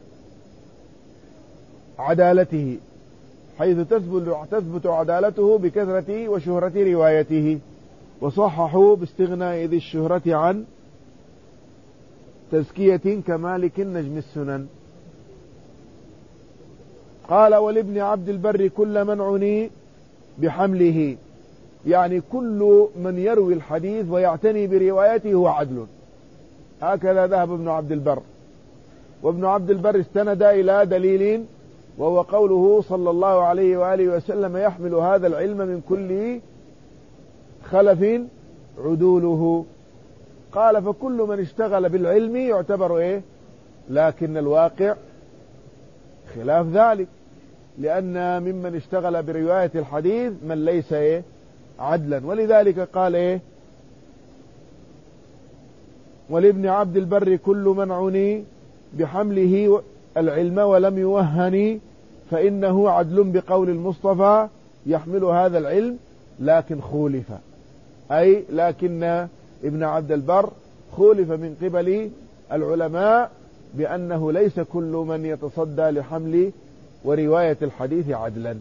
عدالته، حيث تثبت تثبت عدالته بكثرة وشهرة روايته. وصححوا باستغناء ذي الشهرة عن تزكية كمالك نجم السنن. قال: ولابن عبد البر كل من عني بحمله، يعني كل من يروي الحديث ويعتني بروايته هو عدل. هكذا ذهب ابن عبد البر. وابن عبد البر استند إلى دليل، وهو قوله صلى الله عليه وآله وسلم: يحمل هذا العلم من كل خلف عدوله. قال: فكل من اشتغل بالعلم يعتبر إيه؟ لكن الواقع خلاف ذلك، لأن ممن اشتغل برواية الحديث من ليس إيه؟ عدلا. ولذلك قال إيه؟ ولابن عبد البر كل من عني بحمله العلم ولم يوهني فإنه عدل بقول المصطفى يحمل هذا العلم لكن خولف، أي لكن ابن عبد البر خولف من قبل العلماء بأنه ليس كل من يتصدى لحمل ورواية الحديث عدلا،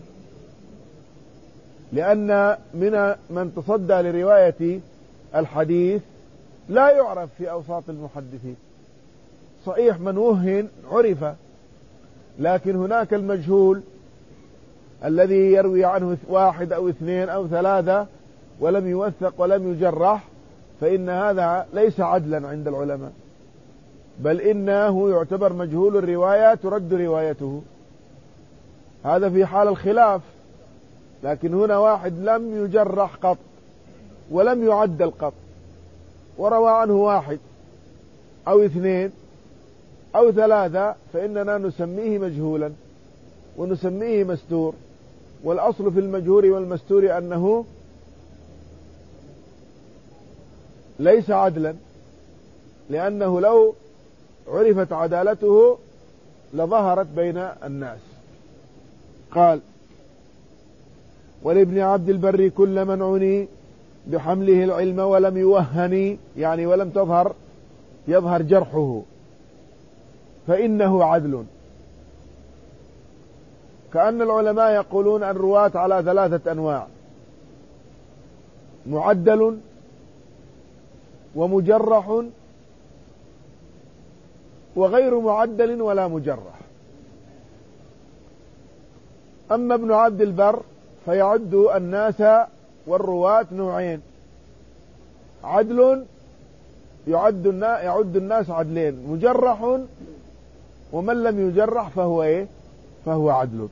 لأن من من تصدى لرواية الحديث لا يعرف في أوساط المحدثين. صحيح من وهن عرف، لكن هناك المجهول الذي يروي عنه واحد أو اثنين أو ثلاثة ولم يوثق ولم يجرح، فإن هذا ليس عدلا عند العلماء، بل إنه يعتبر مجهول الرواية ترد روايته. هذا في حال الخلاف. لكن هنا واحد لم يجرح قط ولم يعدل قط وروى عنه واحد أو اثنين أو ثلاثة، فإننا نسميه مجهولا ونسميه مستور. والأصل في المجهول والمستور أنه ليس عدلا، لأنه لو عرفت عدالته لظهرت بين الناس. قال: ولابن عبد البر كل من عني بحمله العلم ولم يوهني، يعني ولم تظهر يظهر جرحه، فإنه عدل. كأن العلماء يقولون الرواة على ثلاثة أنواع: معدل ومجرح وغير معدل ولا مجرح. أما ابن عبد البر فيعد الناس والرواة نوعين: عدل يعد يعد الناس عدلين، مجرح ومن لم يجرح فهو إيه؟ فهو عدل.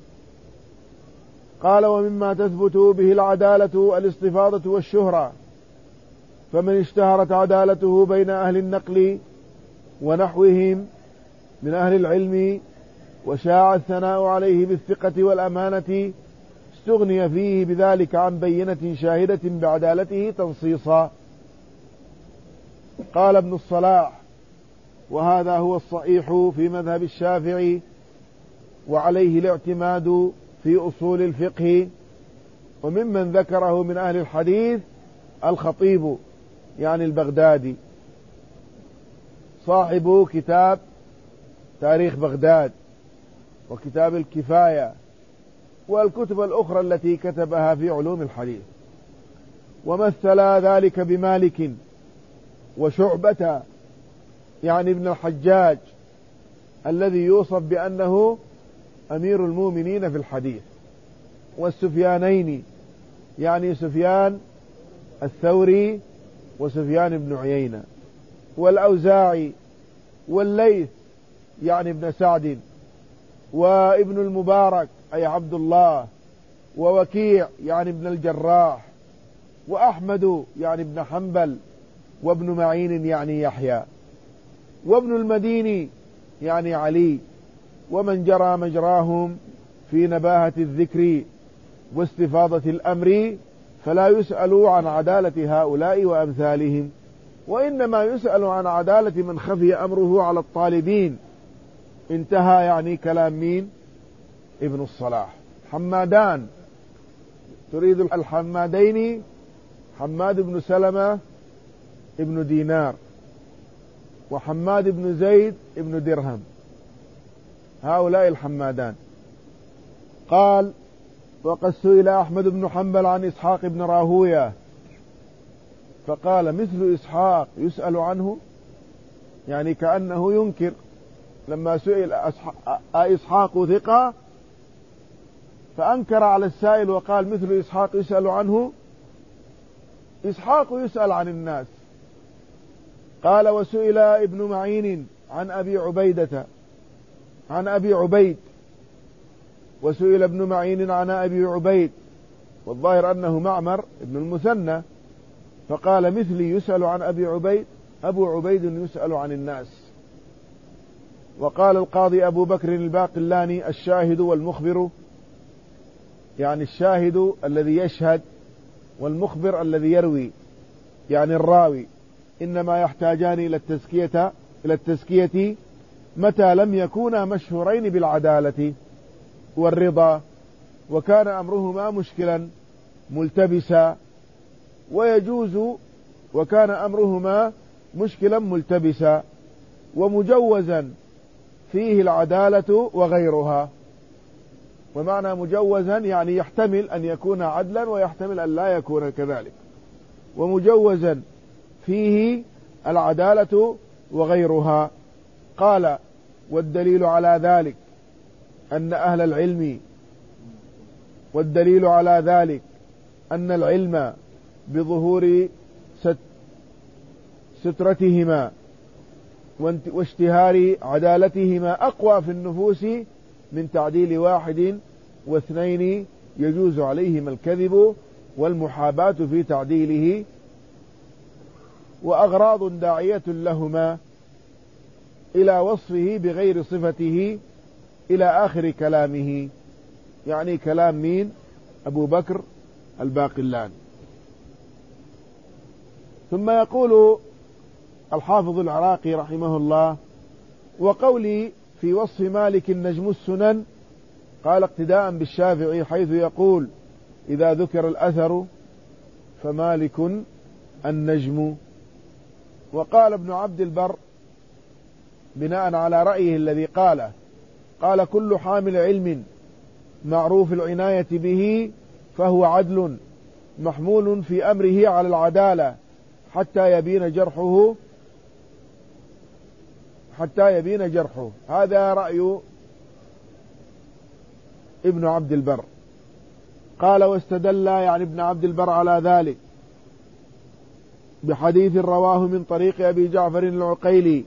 قال: ومما تثبت به العدالة الاستفاضة والشهرة، فمن اشتهرت عدالته بين أهل النقل ونحوهم من أهل العلم وشاع الثناء عليه بالثقة والأمانة استغني فيه بذلك عن بينة شاهدة بعدالته تنصيصا. قال ابن الصلاح: وهذا هو الصحيح في مذهب الشافعي، وعليه الاعتماد في أصول الفقه. وممن ذكره من أهل الحديث الخطيب يعني البغدادي صاحب كتاب تاريخ بغداد وكتاب الكفاية والكتب الأخرى التي كتبها في علوم الحديث. ومثل ذلك بمالك وشعبة يعني ابن الحجاج الذي يوصف بأنه أمير المؤمنين في الحديث، والسفيانين يعني سفيان الثوري وسفيان بن عيينة، والأوزاعي والليث يعني ابن سعد، وابن المبارك أي عبد الله، ووكيع يعني ابن الجراح، وأحمد يعني ابن حنبل، وابن معين يعني يحيى، وابن المديني يعني علي، ومن جرى مجراهم في نباهة الذكر واستفاضة الأمر، فلا يسأل عن عدالة هؤلاء وأمثالهم، وإنما يسأل عن عدالة من خفي أمره على الطالبين. انتهى يعني كلام مين؟ ابن الصلاح. حمادان تريد الحمادين، حماد بن سلمة ابن دينار وحماد بن زيد ابن درهم، هؤلاء الحمادان. قال: وقد سئل أحمد بن حنبل عن إسحاق بن راهوية فقال: مثل إسحاق يسأل عنه، يعني كأنه ينكر لما سئل إسحاق ثقة فأنكر على السائل وقال: مثل إسحاق يسأل عنه. إسحاق يسأل عن الناس. قال: وسئل ابن معين عن أبي عبيدة عن أبي عبيد وسئل ابن معين عن أبي عبيد، والظاهر أنه معمر ابن المثنى، فقال: مثلي يسأل عن أبي عبيد، أبو عبيد يسأل عن الناس. وقال القاضي أبو بكر الباقلاني: الشاهد والمخبر، يعني الشاهد الذي يشهد، والمخبر الذي يروي يعني الراوي، إنما يحتاجان إلى التزكية إلى التزكية متى لم يكونا مشهورين بالعدالة والرضا، وكان أمرهما مشكلا ملتبسا، ويجوز وكان أمرهما مشكلا ملتبسا ومجوزا فيه العدالة وغيرها. ومعنى مجوزا يعني يحتمل أن يكون عدلا ويحتمل أن لا يكون كذلك، ومجوزا فيه العدالة وغيرها. قال: والدليل على ذلك أن أهل العلم والدليل على ذلك أن العلم بظهور سترتهما واشتهار عدالتهما أقوى في النفوس من تعديل واحد واثنين يجوز عليهما الكذب والمحاباة في تعديله، وأغراض داعية لهما إلى وصفه بغير صفته إلى آخر كلامه، يعني كلام مين؟ أبو بكر الباقلاني. ثم يقول الحافظ العراقي رحمه الله: وقولي في وصف مالك نجم السنن، قال اقتداء بالشافعي حيث يقول: إذا ذكر الأثر فمالك النجم. وقال ابن عبد البر بناء على رأيه الذي قاله، قال: كل حامل علم معروف العناية به فهو عدل محمول في أمره على العدالة حتى يبين جرحه حتى يبين جرحه. هذا رأي ابن عبد البر. قال: واستدل يعني ابن عبد البر على ذلك بحديث رواه من طريق أبي جعفر العقيلي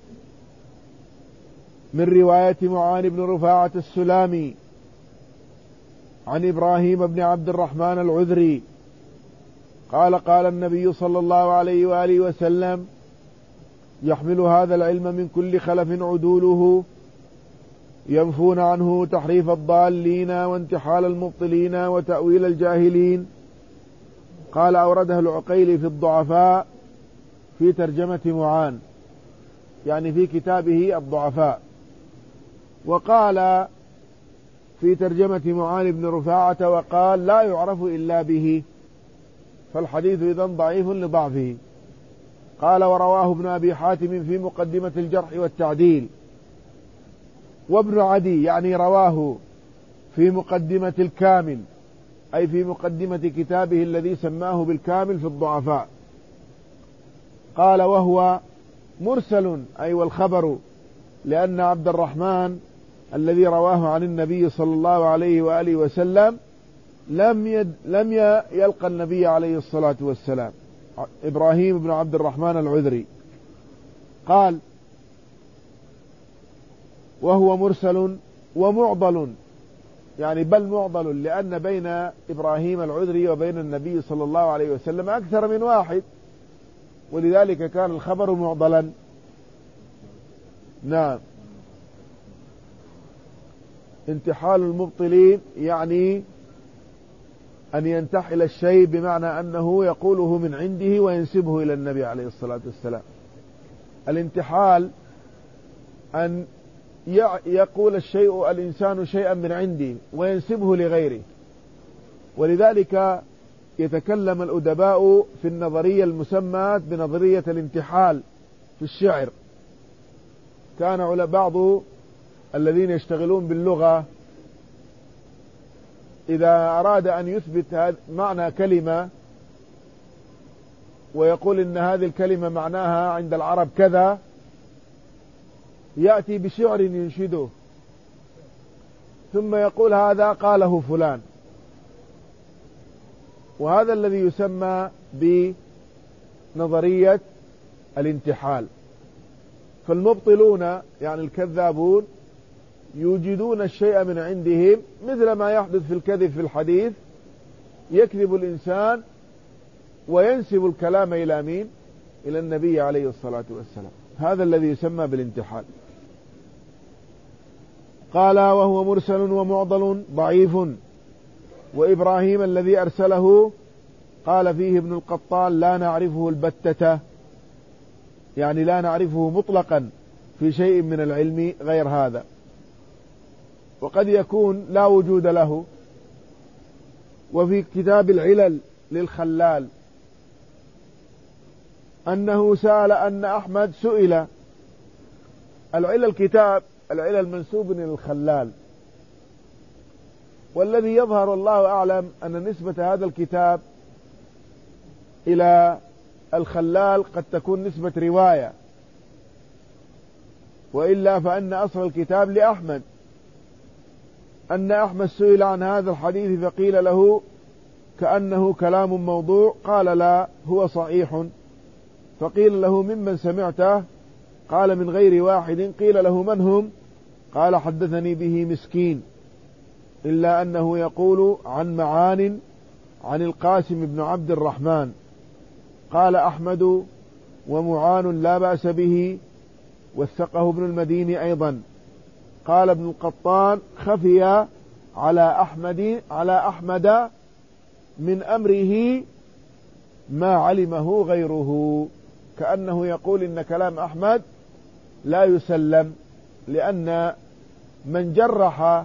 من رواية معان بن رفاعة السلامي عن إبراهيم بن عبد الرحمن العذري قال: قال النبي صلى الله عليه وآله وسلم: يحمل هذا العلم من كل خلف عدوله ينفون عنه تحريف الضالين وانتحال المبطلين وتأويل الجاهلين. قال: أوردها العقيلي في الضعفاء في ترجمة معان، يعني في كتابه الضعفاء. وقال في ترجمة معان بن رفاعة وقال: لا يعرف إلا به، فالحديث إذن ضعيف لضعفه. قال: ورواه ابن أبي حاتم في مقدمة الجرح والتعديل وابن عدي يعني رواه في مقدمة الكامل، أي في مقدمة كتابه الذي سماه بالكامل في الضعفاء. قال وهو مرسل، أي والخبر، لأن عبد الرحمن الذي رواه عن النبي صلى الله عليه وآله وسلم لم يد لم يلقى النبي عليه الصلاة والسلام، إبراهيم بن عبد الرحمن العذري. قال وهو مرسل ومعضل، يعني بل معضل، لأن بين إبراهيم العذري وبين النبي صلى الله عليه وسلم أكثر من واحد، ولذلك كان الخبر معضلا. نعم. انتحال المبطلين يعني أن ينتحل الشيء بمعنى أنه يقوله من عنده وينسبه إلى النبي عليه الصلاة والسلام. الانتحال أن يقول الشيء الإنسان شيئا من عنده وينسبه لغيره، ولذلك يتكلم الأدباء في النظرية المسمى بنظرية الانتحال في الشعر. كان بعض الذين يشتغلون باللغة إذا أراد أن يثبت معنى كلمة ويقول إن هذه الكلمة معناها عند العرب كذا، يأتي بشعر ينشده ثم يقول هذا قاله فلان، وهذا الذي يسمى بنظرية الانتحال. فالمبطلون يعني الكذابون يوجدون الشيء من عندهم، مثل ما يحدث في الكذب في الحديث، يكذب الإنسان وينسب الكلام إلى مين؟ إلى النبي عليه الصلاة والسلام. هذا الذي يسمى بالانتحال. قال وهو مرسل ومعضل ضعيف. وإبراهيم الذي أرسله قال فيه ابن القطان لا نعرفه البتة، يعني لا نعرفه مطلقا في شيء من العلم غير هذا، وقد يكون لا وجود له. وفي كتاب العلل للخلال أنه سأل أن أحمد سئل. العلل كتاب العلل منسوب للخلال، والذي يظهر والله أعلم أن نسبة هذا الكتاب إلى الخلال قد تكون نسبة رواية، وإلا فإن أصل الكتاب لأحمد، أن أحمد سئل عن هذا الحديث فقيل له كأنه كلام موضوع، قال لا هو صحيح. فقيل له ممن سمعته؟ قال من غير واحد. قيل له من هم؟ قال حدثني به مسكين، إلا أنه يقول عن معان عن القاسم بن عبد الرحمن. قال أحمد ومعان لا بأس به، وثقه ابن المديني أيضا. قال ابن القطان خفي على أحمد على أحمد من أمره ما علمه غيره، كأنه يقول إن كلام أحمد لا يسلم، لأن من جرح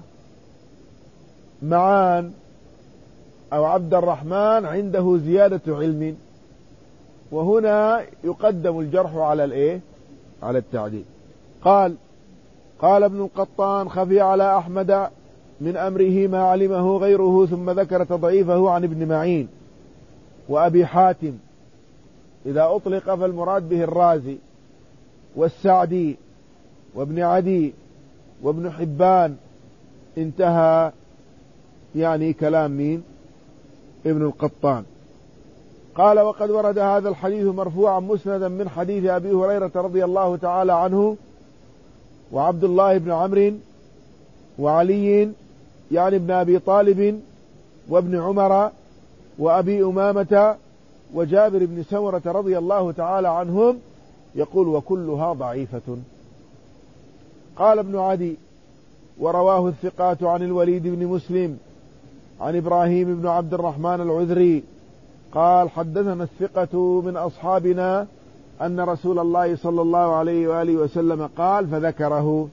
معان أو عبد الرحمن عنده زيادة علم، وهنا يقدم الجرح على الإيه؟ على التعديل. قال قال ابن القطان خفي على أحمد من أمره ما علمه غيره، ثم ذكر تضعيفه عن ابن معين وأبي حاتم. إذا أطلق فالمراد به الرازي والسعدي وابن عدي وابن حبان. انتهى يعني كلام مين؟ ابن القطان. قال وقد ورد هذا الحديث مرفوعا مسندا من حديث أبي هريرة رضي الله تعالى عنه وعبد الله بن عمرو وعلي يعني ابن أبي طالب وابن عمر وأبي أمامة وجابر بن سمرة رضي الله تعالى عنهم، يقول وكلها ضعيفة. قال ابن عدي ورواه الثقات عن الوليد بن مسلم عن إبراهيم بن عبد الرحمن العذري قال حدثنا الثقة من أصحابنا أن رسول الله صلى الله عليه وآله وسلم قال فذكره.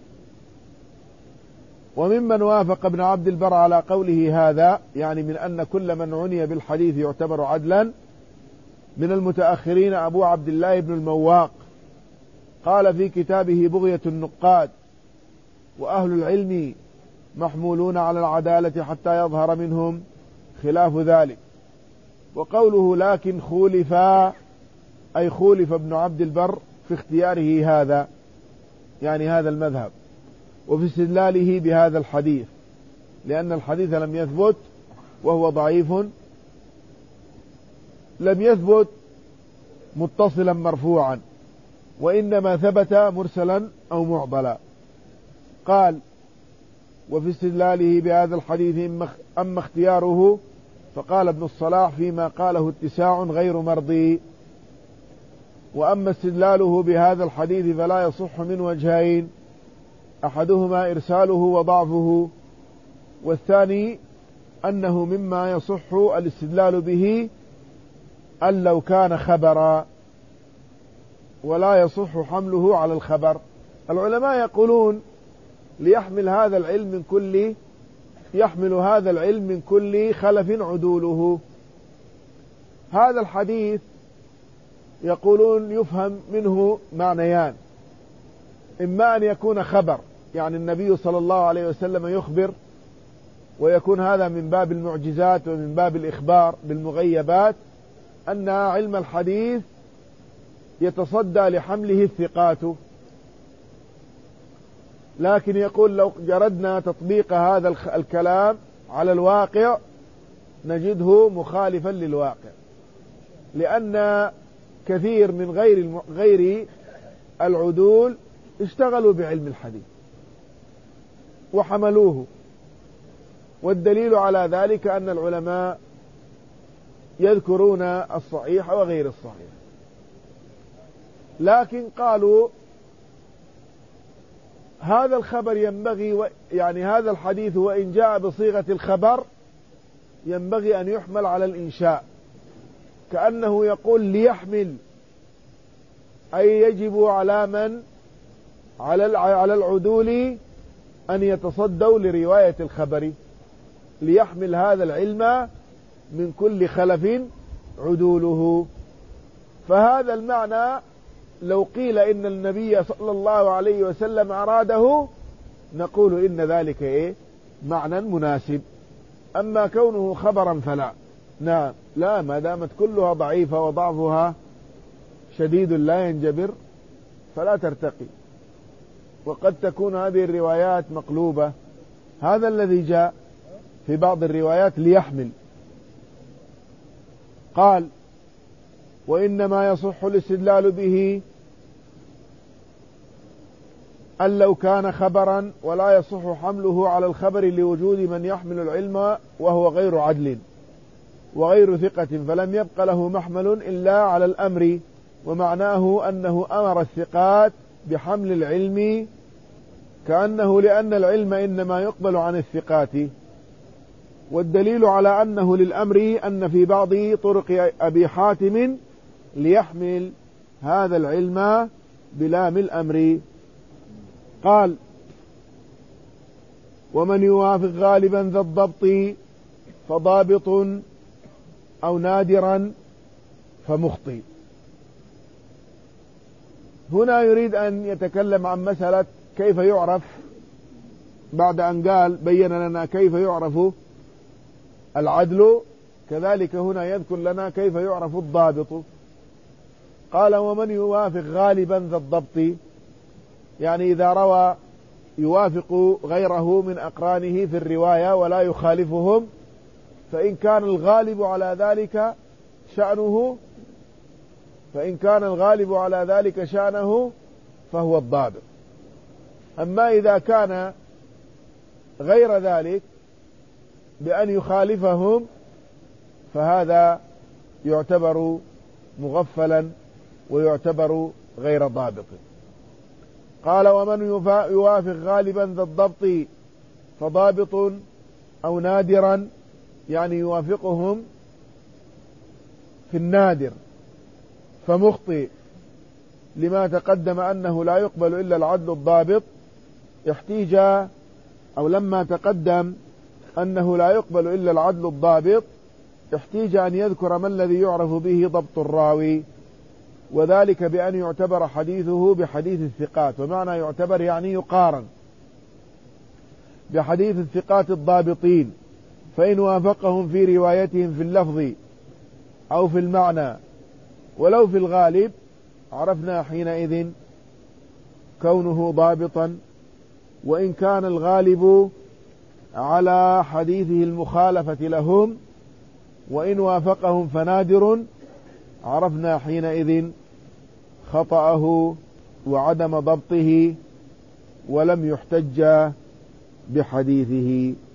وممن وافق ابن عبد البر على قوله هذا، يعني من أن كل من عني بالحديث يعتبر عدلا، من المتأخرين أبو عبد الله بن المواق قال في كتابه بغية النقاد وأهل العلم محمولون على العدالة حتى يظهر منهم خلاف ذلك. وقوله لكن خولف أي خولف ابن عبد البر في اختياره هذا، يعني هذا المذهب، وفي استدلاله بهذا الحديث، لأن الحديث لم يثبت وهو ضعيف، لم يثبت متصلا مرفوعا، وإنما ثبت مرسلا أو معضلا. قال وفي استدلاله بهذا الحديث أما اختياره فقال ابن الصلاح فيما قاله اتساع غير مرضي. وأما استدلاله بهذا الحديث فلا يصح من وجهين، أحدهما إرساله وضعفه، والثاني أنه مما يصح الاستدلال به أن لو كان خبرا ولا يصح حمله على الخبر. العلماء يقولون ليحمل هذا العلم من كل يحمل هذا العلم من كل خلف عدوله. هذا الحديث يقولون يفهم منه معنيان، إما أن يكون خبر، يعني النبي صلى الله عليه وسلم يخبر، ويكون هذا من باب المعجزات ومن باب الإخبار بالمغيبات، أن علم الحديث يتصدى لحمله الثقات. لكن يقول لو جردنا تطبيق هذا الكلام على الواقع نجده مخالفا للواقع، لأن كثير من غير غير العدول اشتغلوا بعلم الحديث وحملوه، والدليل على ذلك أن العلماء يذكرون الصحيح وغير الصحيح. لكن قالوا هذا الخبر ينبغي و... يعني هذا الحديث وإن جاء بصيغة الخبر ينبغي أن يحمل على الإنشاء، كأنه يقول ليحمل، أي يجب على من على على العدول أن يتصدوا لرواية الخبر، ليحمل هذا العلم من كل خلف عدوله. فهذا المعنى لو قيل إن النبي صلى الله عليه وسلم أراده نقول إن ذلك إيه معنى مناسب. أما كونه خبرا فلا. نعم، لا، ما دامت كلها ضعيفة وضعفها شديد لا ينجبر فلا ترتقي، وقد تكون هذه الروايات مقلوبة. هذا الذي جاء في بعض الروايات ليحمل. قال وإنما يصح الاستدلال به أن لو كان خبرا ولا يصح حمله على الخبر لوجود من يحمل العلم وهو غير عدل وغير ثقة، فلم يبق له محمل إلا على الأمر، ومعناه أنه أمر الثقات بحمل العلم، كأنه لأن العلم إنما يقبل عن الثقات. والدليل على أنه للأمر أن في بعض طرق أبي حاتم ليحمل هذا العلم بلام الأمر. قال ومن يوافق غالبا ذا الضبط فضابط أو نادرا فمخطئ. هنا يريد أن يتكلم عن مسألة كيف يعرف، بعد أن قال بين لنا كيف يعرف العدل، كذلك هنا يذكر لنا كيف يعرف الضابط. قال ومن يوافق غالبا ذا الضبط، يعني إذا روى يوافق غيره من أقرانه في الرواية ولا يخالفهم، فإن كان الغالب على ذلك شأنه فإن كان الغالب على ذلك شأنه فهو الضابط. أما إذا كان غير ذلك بأن يخالفهم فهذا يعتبر مغفلا ويعتبر غير ضابط. قال ومن يوافق غالبا ذا الضبط فضابط أو نادرا، يعني يوافقهم في النادر فمخطئ، لما تقدم أنه لا يقبل إلا العدل الضابط. احتيج أو لما تقدم أنه لا يقبل إلا العدل الضابط احتيج أن يذكر ما الذي يعرف به ضبط الراوي، وذلك بأن يعتبر حديثه بحديث الثقات. ومعنى يعتبر يعني يقارن، بحديث الثقات الضابطين، فإن وافقهم في روايتهم في اللفظ أو في المعنى ولو في الغالب عرفنا حينئذ كونه ضابطا. وإن كان الغالب على حديثه المخالفة لهم وإن وافقهم فنادر عرفنا حينئذ خطأه وعدم ضبطه ولم يحتج بحديثه.